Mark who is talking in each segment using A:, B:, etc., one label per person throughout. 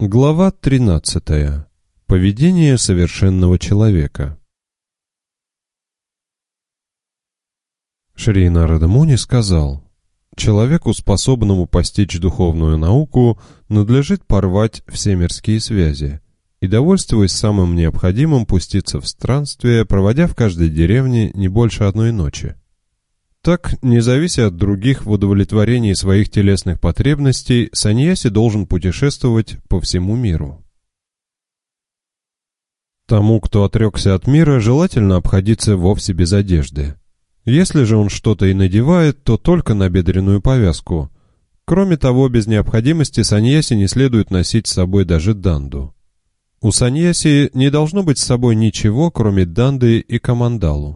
A: Глава 13. Поведение совершенного человека. Шри Нарада Муни сказал: «Человеку, способному постичь духовную науку, надлежит порвать все мирские связи и, довольствуясь самым необходимым, пуститься в странствие, проводя в каждой деревне не больше одной ночи. Так, не завися от других в удовлетворении своих телесных потребностей, саньяси должен путешествовать по всему миру. Тому, кто отрекся от мира, желательно обходиться вовсе без одежды. Если же он что-то и надевает, то только набедренную повязку. Кроме того, без необходимости саньяси не следует носить с собой даже данду. У саньяси не должно быть с собой ничего, кроме данды и камандалу.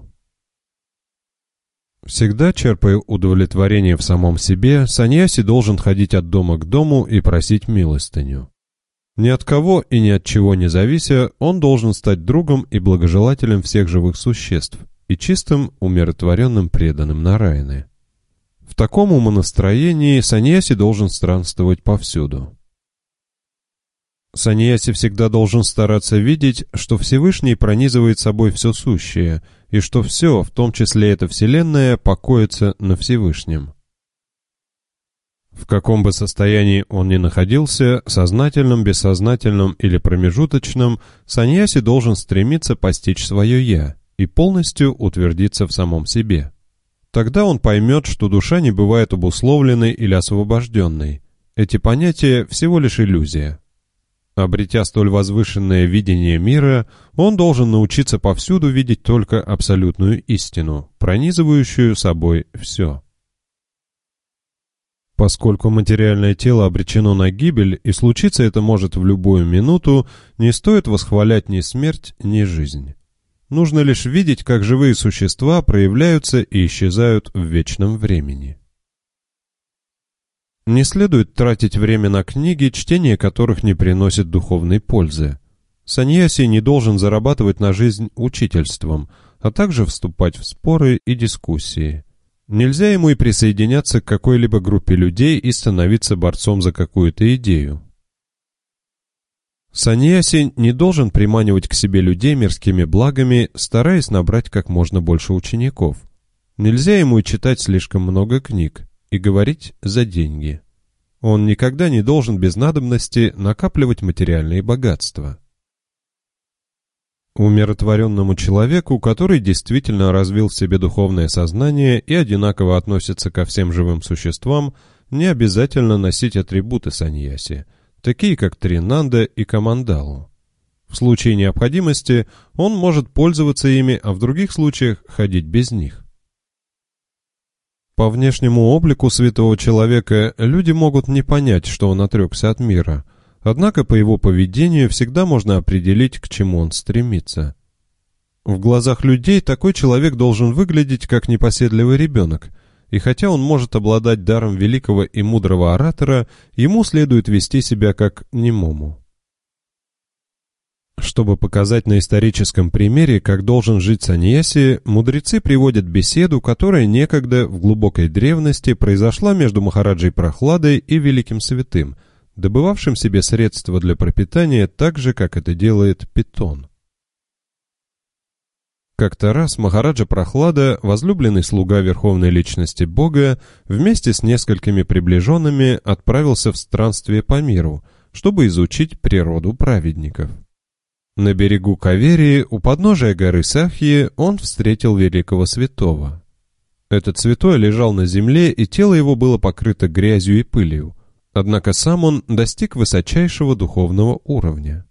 A: Всегда черпая удовлетворение в самом себе, саньяси должен ходить от дома к дому и просить милостыню. Ни от кого и ни от чего не завися, он должен стать другом и благожелателем всех живых существ и чистым, умиротворенным преданным Нараяны. В таком умонастроении саньяси должен странствовать повсюду. Саньяси всегда должен стараться видеть, что Всевышний пронизывает собой все сущее, и что все, в том числе эта Вселенная, покоится на Всевышнем. В каком бы состоянии он ни находился, сознательном, бессознательном или промежуточном, саньяси должен стремиться постичь свое «я» и полностью утвердиться в самом себе. Тогда он поймет, что душа не бывает обусловленной или освобожденной. Эти понятия всего лишь иллюзия. Обретя столь возвышенное видение мира, он должен научиться повсюду видеть только абсолютную истину, пронизывающую собой все. Поскольку материальное тело обречено на гибель, и случиться это может в любую минуту, не стоит восхвалять ни смерть, ни жизнь. Нужно лишь видеть, как живые существа проявляются и исчезают в вечном времени. Не следует тратить время на книги, чтение которых не приносит духовной пользы. Саньяси не должен зарабатывать на жизнь учительством, а также вступать в споры и дискуссии. Нельзя ему и присоединяться к какой-либо группе людей и становиться борцом за какую-то идею. Саньяси не должен приманивать к себе людей мирскими благами, стараясь набрать как можно больше учеников. Нельзя ему и читать слишком много книг и говорить за деньги. Он никогда не должен без надобности накапливать материальные богатства. Умиротворенному человеку, который действительно развил в себе духовное сознание и одинаково относится ко всем живым существам, не обязательно носить атрибуты саньяси, такие как тринанда и камандалу. В случае необходимости он может пользоваться ими, а в других случаях ходить без них. По внешнему облику святого человека люди могут не понять, что он отрекся от мира, однако по его поведению всегда можно определить, к чему он стремится. В глазах людей такой человек должен выглядеть как непоседливый ребенок, и хотя он может обладать даром великого и мудрого оратора, ему следует вести себя как немому. Чтобы показать на историческом примере, как должен жить саньяси, мудрецы приводят беседу, которая некогда в глубокой древности произошла между Махараджей Прохладой и великим святым, добывавшим себе средства для пропитания так же, как это делает питон. Как-то раз Махараджа Прохлада, возлюбленный слуга Верховной Личности Бога, вместе с несколькими приближенными отправился в странствие по миру, чтобы изучить природу праведников. На берегу Кавери, у подножия горы Сахьи, он встретил великого святого. Этот святой лежал на земле, и тело его было покрыто грязью и пылью, однако сам он достиг высочайшего духовного уровня.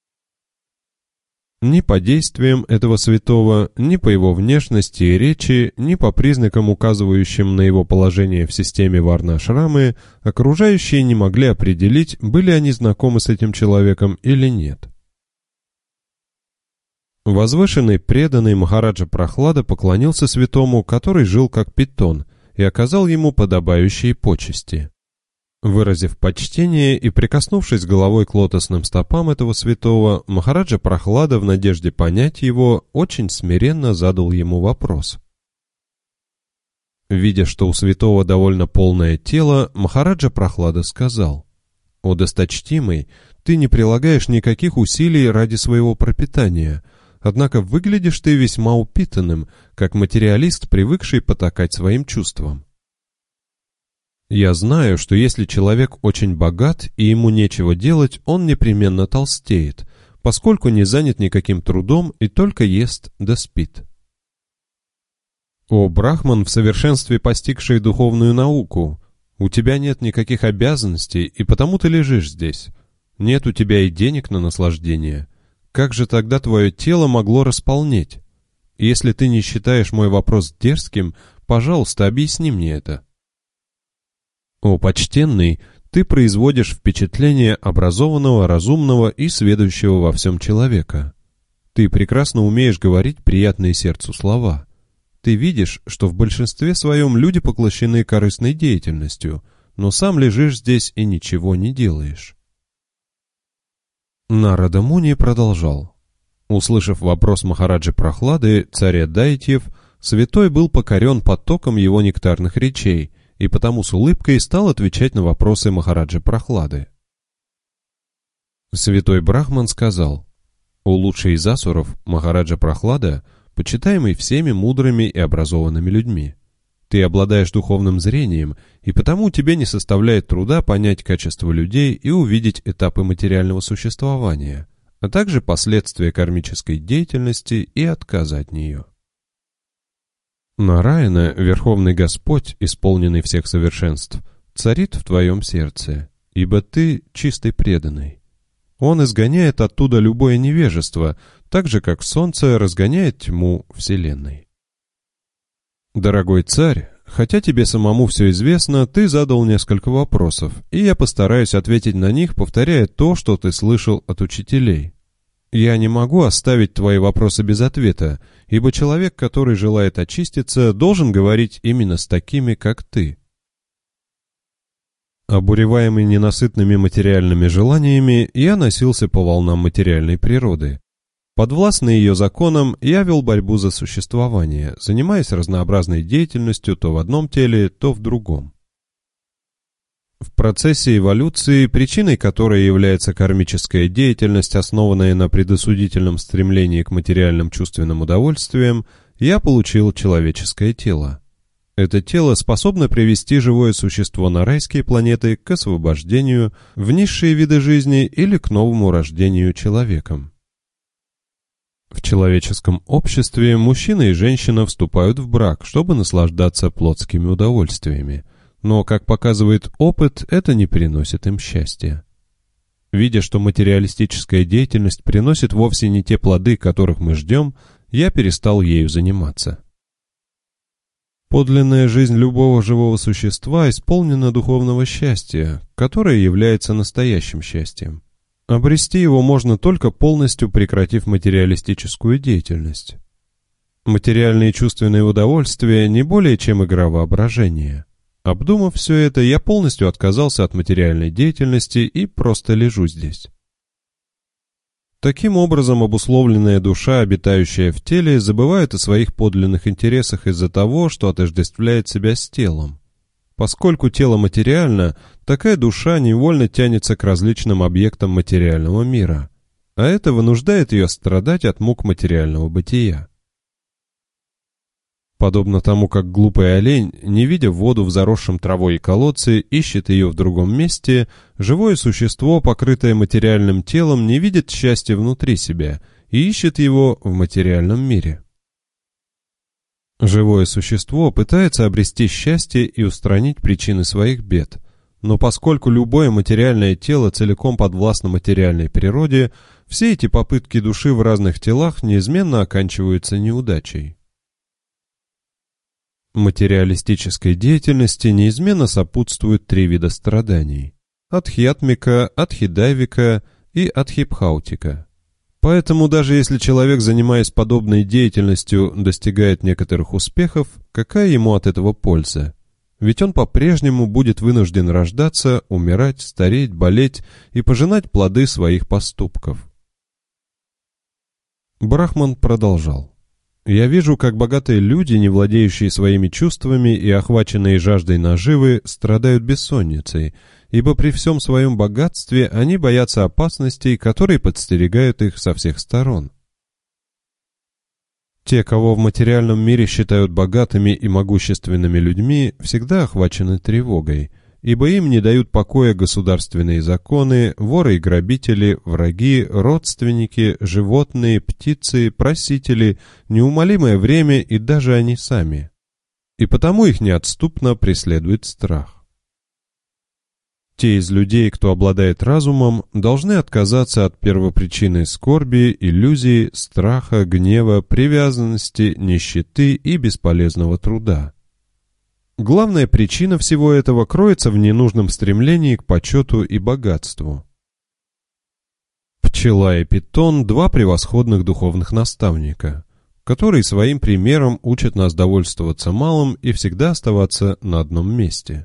A: Ни по действиям этого святого, ни по его внешности и речи, ни по признакам, указывающим на его положение в системе варна-ашрамы, окружающие не могли определить, были они знакомы с этим человеком или нет. Возвышенный преданный Махараджа Прохлада поклонился святому, который жил как питон, и оказал ему подобающие почести. Выразив почтение и прикоснувшись головой к лотосным стопам этого святого, Махараджа Прохлада в надежде понять его очень смиренно задал ему вопрос. Видя, что у святого довольно полное тело, Махараджа Прохлада сказал: «О досточтимый, Ты не прилагаешь никаких усилий ради своего пропитания, однако выглядишь ты весьма упитанным, как материалист, привыкший потакать своим чувствам. Я знаю, что если человек очень богат и ему нечего делать, он непременно толстеет, поскольку не занят никаким трудом и только ест да спит. О, Брахман, в совершенстве постигший духовную науку, у тебя нет никаких обязанностей, и потому ты лежишь здесь. Нет у тебя и денег на наслаждение. Как же тогда твое тело могло располнеть? Если ты не считаешь мой вопрос дерзким, пожалуйста, объясни мне это. О, почтенный, ты производишь впечатление образованного, разумного и сведущего во всем человека. Ты прекрасно умеешь говорить приятные сердцу слова. Ты видишь, что в большинстве своем люди поглощены корыстной деятельностью, но сам лежишь здесь и ничего не делаешь. Нарада Муни продолжал. Услышав вопрос Махараджи Прохлады, царя Дайтьев, святой был покорен потоком его нектарных речей, и потому с улыбкой стал отвечать на вопросы Махараджи Прохлады. Святой Брахман сказал: «О лучший из асуров, Махараджа Прохлада, почитаемый всеми мудрыми и образованными людьми. Ты обладаешь духовным зрением, и потому тебе не составляет труда понять качество людей и увидеть этапы материального существования, а также последствия кармической деятельности и отказа от нее. Нараяна, Верховный Господь, исполненный всех совершенств, царит в твоем сердце, ибо ты чистый преданный. Он изгоняет оттуда любое невежество, так же, как солнце разгоняет тьму Вселенной. Дорогой царь, хотя тебе самому все известно, ты задал несколько вопросов, и я постараюсь ответить на них, повторяя то, что ты слышал от учителей. Я не могу оставить твои вопросы без ответа, ибо человек, который желает очиститься, должен говорить именно с такими, как ты. Обуреваемый ненасытными материальными желаниями, я носился по волнам материальной природы. Подвластный ее законам, я вел борьбу за существование, занимаясь разнообразной деятельностью то в одном теле, то в другом. В процессе эволюции, причиной которой является кармическая деятельность, основанная на предосудительном стремлении к материальным чувственным удовольствиям, я получил человеческое тело. Это тело способно привести живое существо на райские планеты к освобождению, в низшие виды жизни или к новому рождению человеком. В человеческом обществе мужчина и женщина вступают в брак, чтобы наслаждаться плотскими удовольствиями, но, как показывает опыт, это не приносит им счастья. Видя, что материалистическая деятельность приносит вовсе не те плоды, которых мы ждем, я перестал ею заниматься. Подлинная жизнь любого живого существа исполнена духовного счастья, которое является настоящим счастьем. Обрести его можно только полностью прекратив материалистическую деятельность. Материальные чувственные удовольствия не более чем игра воображения. Обдумав все это, я полностью отказался от материальной деятельности и просто лежу здесь. Таким образом, обусловленная душа, обитающая в теле, забывает о своих подлинных интересах из-за того, что отождествляет себя с телом. Поскольку тело материально, такая душа невольно тянется к различным объектам материального мира, а это вынуждает ее страдать от мук материального бытия. Подобно тому, как глупый олень, не видя воду в заросшем травой и колодце, ищет ее в другом месте, живое существо, покрытое материальным телом, не видит счастья внутри себя и ищет его в материальном мире. Живое существо пытается обрести счастье и устранить причины своих бед, но поскольку любое материальное тело целиком подвластно материальной природе, все эти попытки души в разных телах неизменно оканчиваются неудачей. Материалистической деятельности неизменно сопутствуют три вида страданий – адхьятмика, адхидайвика и адхипхаутика. Поэтому даже если человек, занимаясь подобной деятельностью, достигает некоторых успехов, какая ему от этого польза? Ведь он по-прежнему будет вынужден рождаться, умирать, стареть, болеть и пожинать плоды своих поступков. Брахман продолжал. Я вижу, как богатые люди, не владеющие своими чувствами и охваченные жаждой наживы, страдают бессонницей, ибо при всем своем богатстве они боятся опасностей, которые подстерегают их со всех сторон. Те, кого в материальном мире считают богатыми и могущественными людьми, всегда охвачены тревогой, ибо им не дают покоя государственные законы, воры и грабители, враги, родственники, животные, птицы, просители, неумолимое время и даже они сами. И потому их неотступно преследует страх. Те из людей, кто обладает разумом, должны отказаться от первопричины скорби, иллюзии, страха, гнева, привязанности, нищеты и бесполезного труда. Главная причина всего этого кроется в ненужном стремлении к почету и богатству. Пчела и питон – два превосходных духовных наставника, которые своим примером учат нас довольствоваться малым и всегда оставаться на одном месте.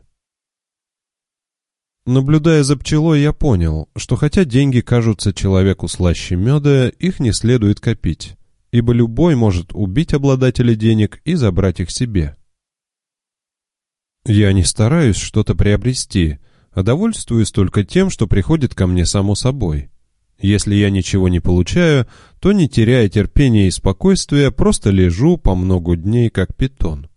A: Наблюдая за пчелой, я понял, что хотя деньги кажутся человеку слаще меда, их не следует копить, ибо любой может убить обладателя денег и забрать их себе. Я не стараюсь что-то приобрести, а довольствуюсь только тем, что приходит ко мне само собой. Если я ничего не получаю, то, не теряя терпения и спокойствия, просто лежу по много дней, как питон.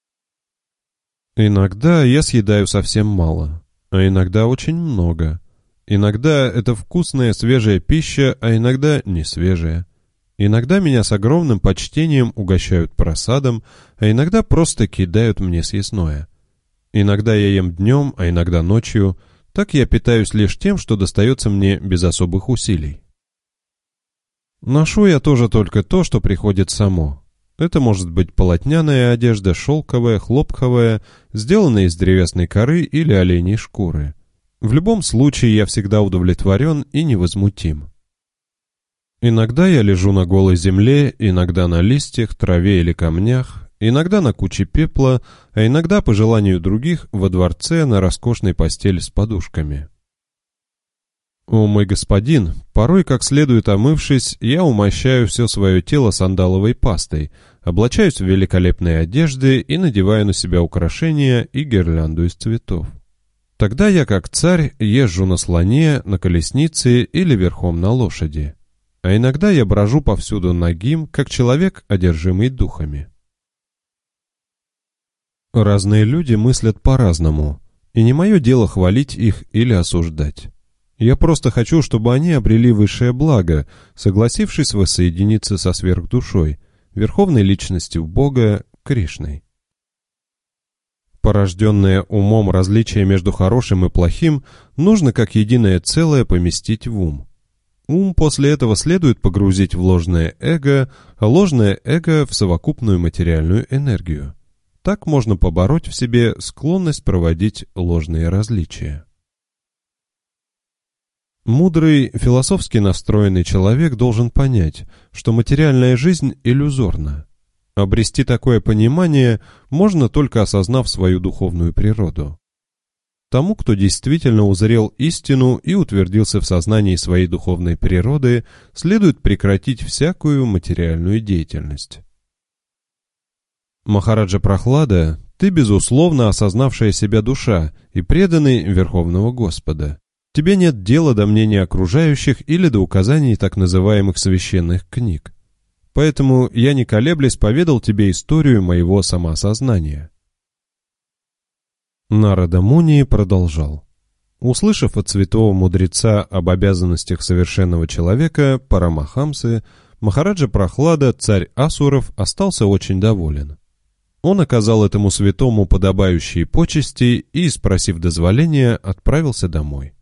A: Иногда я съедаю совсем мало, а иногда очень много. Иногда это вкусная свежая пища, а иногда не свежая. Иногда меня с огромным почтением угощают просадом, а иногда просто кидают мне съестное. Иногда я ем днем, а иногда ночью. Так я питаюсь лишь тем, что достается мне без особых усилий. Ношу я тоже только то, что приходит само. Это может быть полотняная одежда, шелковая, хлопковая, сделанная из древесной коры или оленей шкуры. В любом случае я всегда удовлетворен и невозмутим. Иногда я лежу на голой земле, иногда на листьях, траве или камнях, иногда на куче пепла, а иногда, по желанию других, во дворце на роскошной постели с подушками. О, мой господин, порой, как следует омывшись, я умощаю все свое тело сандаловой пастой, облачаюсь в великолепные одежды и надеваю на себя украшения и гирлянду из цветов. Тогда я, как царь, езжу на слоне, на колеснице или верхом на лошади. А иногда я брожу повсюду нагим, как человек, одержимый духами. Разные люди мыслят по-разному, и не мое дело хвалить их или осуждать. Я просто хочу, чтобы они обрели высшее благо, согласившись воссоединиться со сверхдушой, верховной личностью Бога, Кришной. Порожденное умом различие между хорошим и плохим нужно как единое целое поместить в ум. Ум после этого следует погрузить в ложное эго, а ложное эго в совокупную материальную энергию. Так можно побороть в себе склонность проводить ложные различия. Мудрый, философски настроенный человек должен понять, что материальная жизнь иллюзорна. Обрести такое понимание можно только осознав свою духовную природу. Тому, кто действительно узрел истину и утвердился в сознании своей духовной природы, следует прекратить всякую материальную деятельность. Махараджа Прохлада, ты, безусловно, осознавшая себя душа и преданный Верховного Господа. Тебе нет дела до мнения окружающих или до указаний так называемых священных книг. Поэтому я, не колеблясь, поведал тебе историю моего самоосознания. Нарада Муни продолжал. Услышав от святого мудреца об обязанностях совершенного человека, Парамахамсы, Махараджа Прохлада, царь асуров, остался очень доволен. Он оказал этому святому подобающие почести и, спросив дозволения, отправился домой.